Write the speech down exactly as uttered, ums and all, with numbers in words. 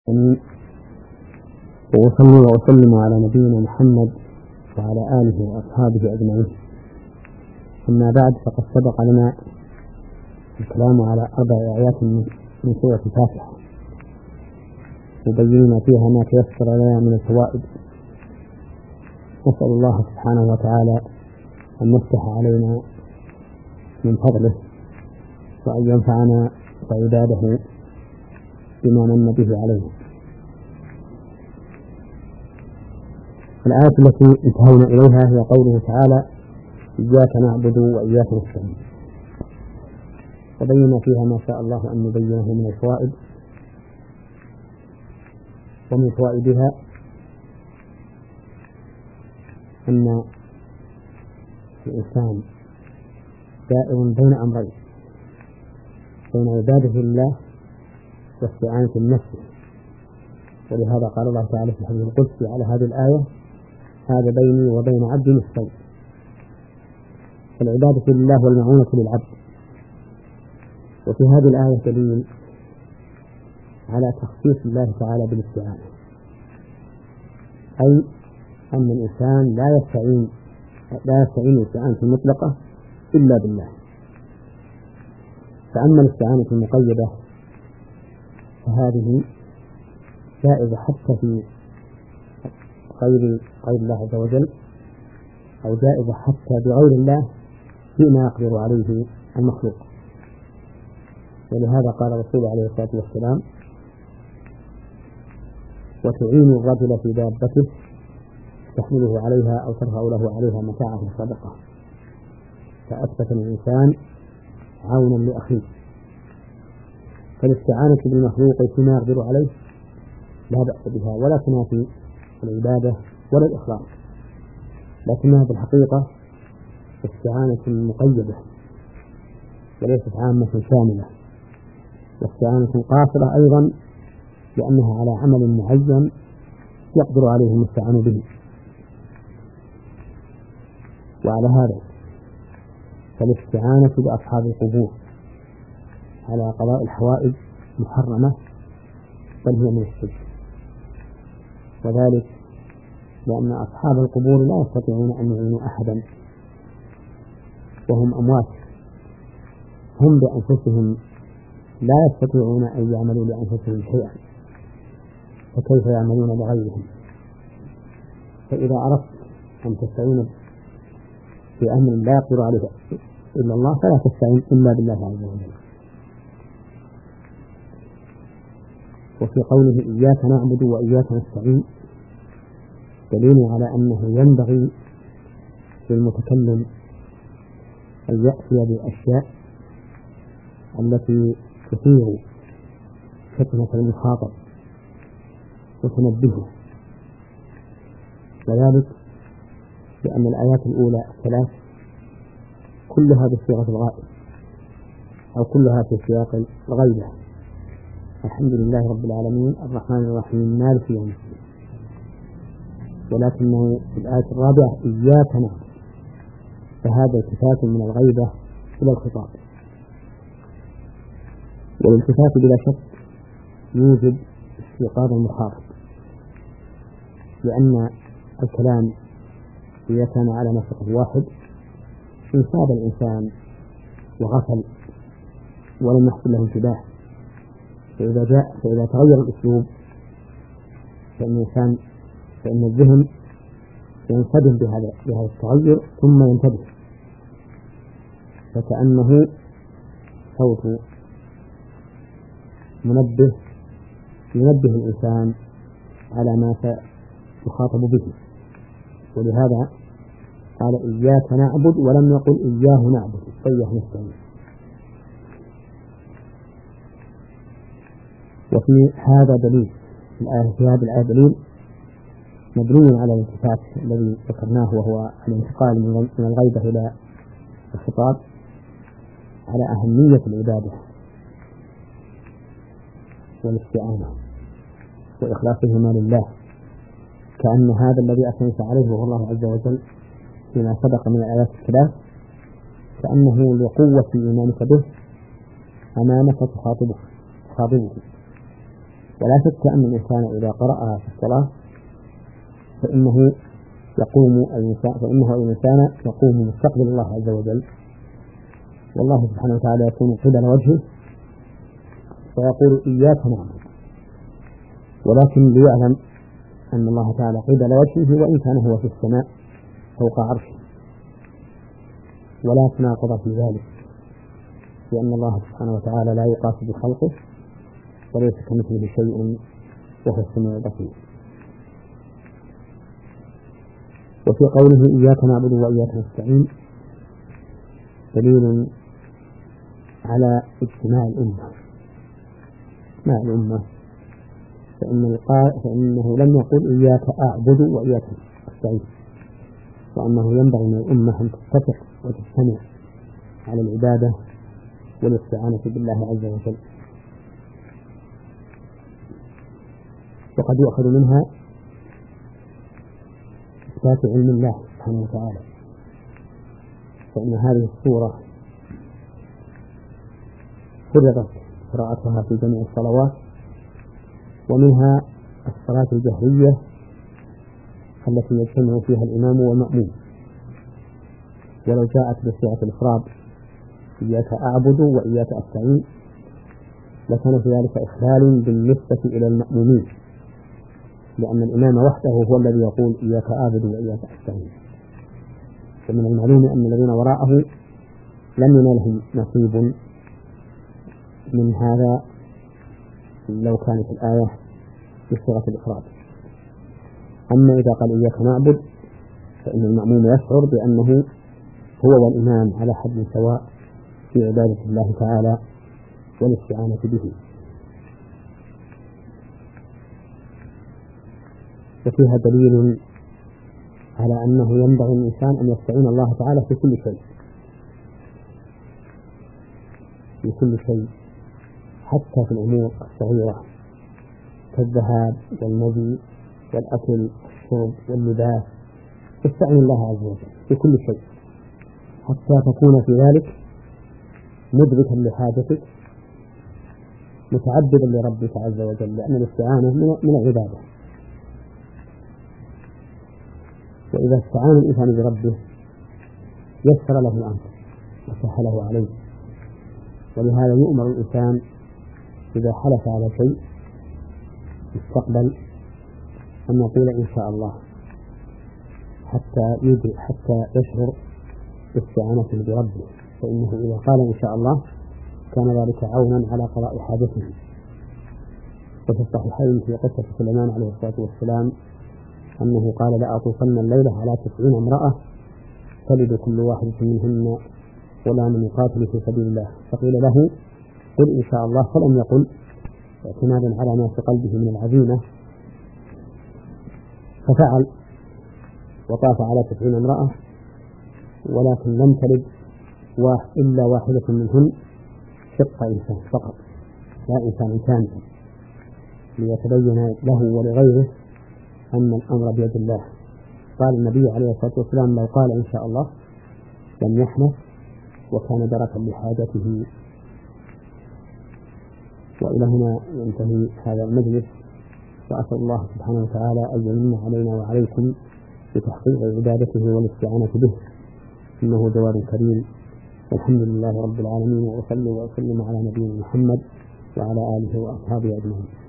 وأصلي وأسلم على نبينا محمد وعلى آله وأصحابه أجمعين. أما بعد، فقد سبق لنا الكلام على أربع آيات من سورة الفاتحة، وبينا فيها ما تيسر لنا من الفوائد. نسأل الله سبحانه وتعالى أن يفتح علينا من فضله، وأن ينفعنا وعباده بما من به عليه. الآية التي انتهينا إليها هي قوله تعالى: إياك نعبد وإياك نستعين. وبينا فيها ما شاء الله أن نبينه من الفوائد. ومن فوائدها أن الإنسان دائر بين أمرين، بين عبادة الله واستعانة بنفسه. ولهذا قال الله تعالى في الحديث القدسي على هذه الآية: هذا بيني وبين عبدي نصفين. فالعبادة لله والمعونة للعبد. وفي هذه الآية دليل على تخصيص الله تعالى بالاستعانة، أي أن الإنسان لا يستعين لا يستعين الاستعانة المطلقة إلا بالله. فأما الاستعانة المقيدة فهذه جائزة حتى في غير غير الله عز وجل، أو جائزة حتى بغير الله فيما يقدر عليه المخلوق. ولهذا قال الرسول عليه الصلاة والسلام: وتعين الرجل في دابته تحمله عليها أو ترفع له عليها متاعه الصدقة. فأثبت الإنسان عونا لأخيه. فالاستعانة بالمخلوق فيما يقدر عليه لا بأس بها، ولا تنافي العبادة ولا الإخلاص، لكنها في الحقيقة استعانة مقيدة وليست عامة شاملة، واستعانة قاصرة أيضا، لأنها على عمل معين يقدر عليه المستعان به. وعلى هذا فالاستعانة بأصحاب القبور على قضاء الحوائج محرمة، بل هي من الشرك. وذلك لأن أصحاب القبور لا يستطيعون أن يعينوا أحدا، وهم أموات، هم بأنفسهم لا يستطيعون أن يعملوا لأنفسهم شيئا، فكيف يعملون لغيرهم؟ فإذا أردت أن تستعين بأمر لا يقدر عليه إلا الله فلا تستعين إلا بالله عز وجل. وفي قوله: إياك نعبد وإياك نستعين، دليل على أنه ينبغي للمتكلم أن يأتي بالأشياء التي تثير فتنة المخاطب وتنبهه، وذلك لأن الآيات الأولى الثلاث كلها بصيغة الغائب، أو كلها في سياق الغيبة: الحمد لله رب العالمين الرحمن الرحيم مالك يوم الدين. ولكنه في الآية الرابعة: إياك نعبد، فهذا التفات من الغيبة إلى الخطاب. والالتفات بلا شك يوجب استيقاظ المخاطب، لأن الكلام إذا كان على نسق واحد انساب الإنسان وغفل ولم يحصل له انتباه. فإذا جاء فإذا تغير الأسلوب فإن الإنسان فإن الذهن ينصدم بهذا بهذا التغير ثم ينتبه، فكأنه صوت منبه ينبه الإنسان على ما سيخاطب به. ولهذا قال: إياك نعبد، ولم يقل إياه نعبد وإياه نستعين. وفي هذا دليل في هذه الآية دليل مبني على الالتفات الذي ذكرناه، وهو الانتقال من الغيبة إلى الخطاب، على أهمية العبادة والاستعانة وإخلاصهما لله، كأن هذا الذي أثنيت عليه وهو الله عز وجل فيما سبق من الآيات الثلاث، كأنه لقوة إيمانك به أمامك تخاطبه تخاطبه ولا شك أن الإنسان إذا قرأها في الصلاة فإنه يقوم الإنسان فإنه الإنسان يقوم مستقبل الله عز وجل، والله سبحانه وتعالى يكون قبل وجهه فيقول إياك نعبد، ولكن ليعلم أن الله تعالى قبل وجهه وإن كان هو في السماء فوق عرشه، ولا تناقض في ذلك، لأن الله سبحانه وتعالى لا يقاس بخلقه وليس كمثله شيء وهو السميع البصير. وفي قوله إياك نعبد وإياك نستعين دليل على اجتماع الأمة مع الأمة، فإن فإنه لم يقل إياك أعبد وإياك أستعين، وأنه ينبغي من الأمة أن تتفق وتجتمع على العبادة والاستعانة بالله عز وجل. وقد يؤخذ منها إثبات علم الله سبحانه وتعالى، فإن هذه السورة فرضت قراءتها في جميع الصلوات، ومنها الصلاة الجهرية التي يجتمع فيها الإمام والمأموم، ولو جاءت بصيغة الإفراد إياك أعبد وإياك أستعين لكان في ذلك إخلال بالنسبة إلى المأمومين، لأن الإمام وحده هو الذي يقول إياك أعبد وإياك أستعين، ومن المعلوم أن الذين وراءه لم ينالهم نصيب من هذا لو كانت الآية بصيغة الإفراد. أما إذا قال إياك نعبد فإن المأموم يشعر بأنه هو والإمام على حد سواء في عبادة الله تعالى والاستعانة به. وفيها دليل على أنه ينبغي الإنسان أن يستعين الله تعالى في كل شيء في كل شيء حتى في الأمور الصغيرة كالذهاب والمجيء والأكل والشرب واللباس، استعين الله عز وجل في كل شيء حتى تكون في ذلك مدركا لحاجتك متعبدا لربك عز وجل، لأن الاستعانة من العبادة. وإذا استعان الإنسان بربه يسر له الأمر وسهله عليه، ولهذا يؤمر الإنسان إذا حلف على شيء يستقبل أن يقول إن شاء الله حتى يجي حتى يشعر باستعانته بربه، فإنه إذا قال إن شاء الله كان ذلك عونا على قضاء حاجته. وفي الصحيحين في قصة سليمان عليه الصلاة والسلام أنه قال لأطوفن الليلة على تسعين امرأة تلد كل واحدة منهن ولا من يقاتل في سبيل الله، فقيل له قل إن شاء الله، فلم يقل اعتمادا على ما في قلبه من العزيمة، ففعل وطاف على تسعين امرأة ولكن لم تلد إلا واحدة منهن شق إنسان فقط لا إنسان كامل، ليتبين له ولغيره أن الأمر بيد الله. قال النبي عليه الصلاة والسلام لو قال إن شاء الله لم يحنث وكان دركا لحاجته. وإلى هنا ينتهي هذا المجلس، وأسأل الله سبحانه وتعالى أن يمن علينا وعليكم بتحقيق عبادته والاستعانة به، إنه جواد كريم. والحمد لله رب العالمين، وأصلي وأسلم على نبينا محمد وعلى آله وأصحابه أجمعين.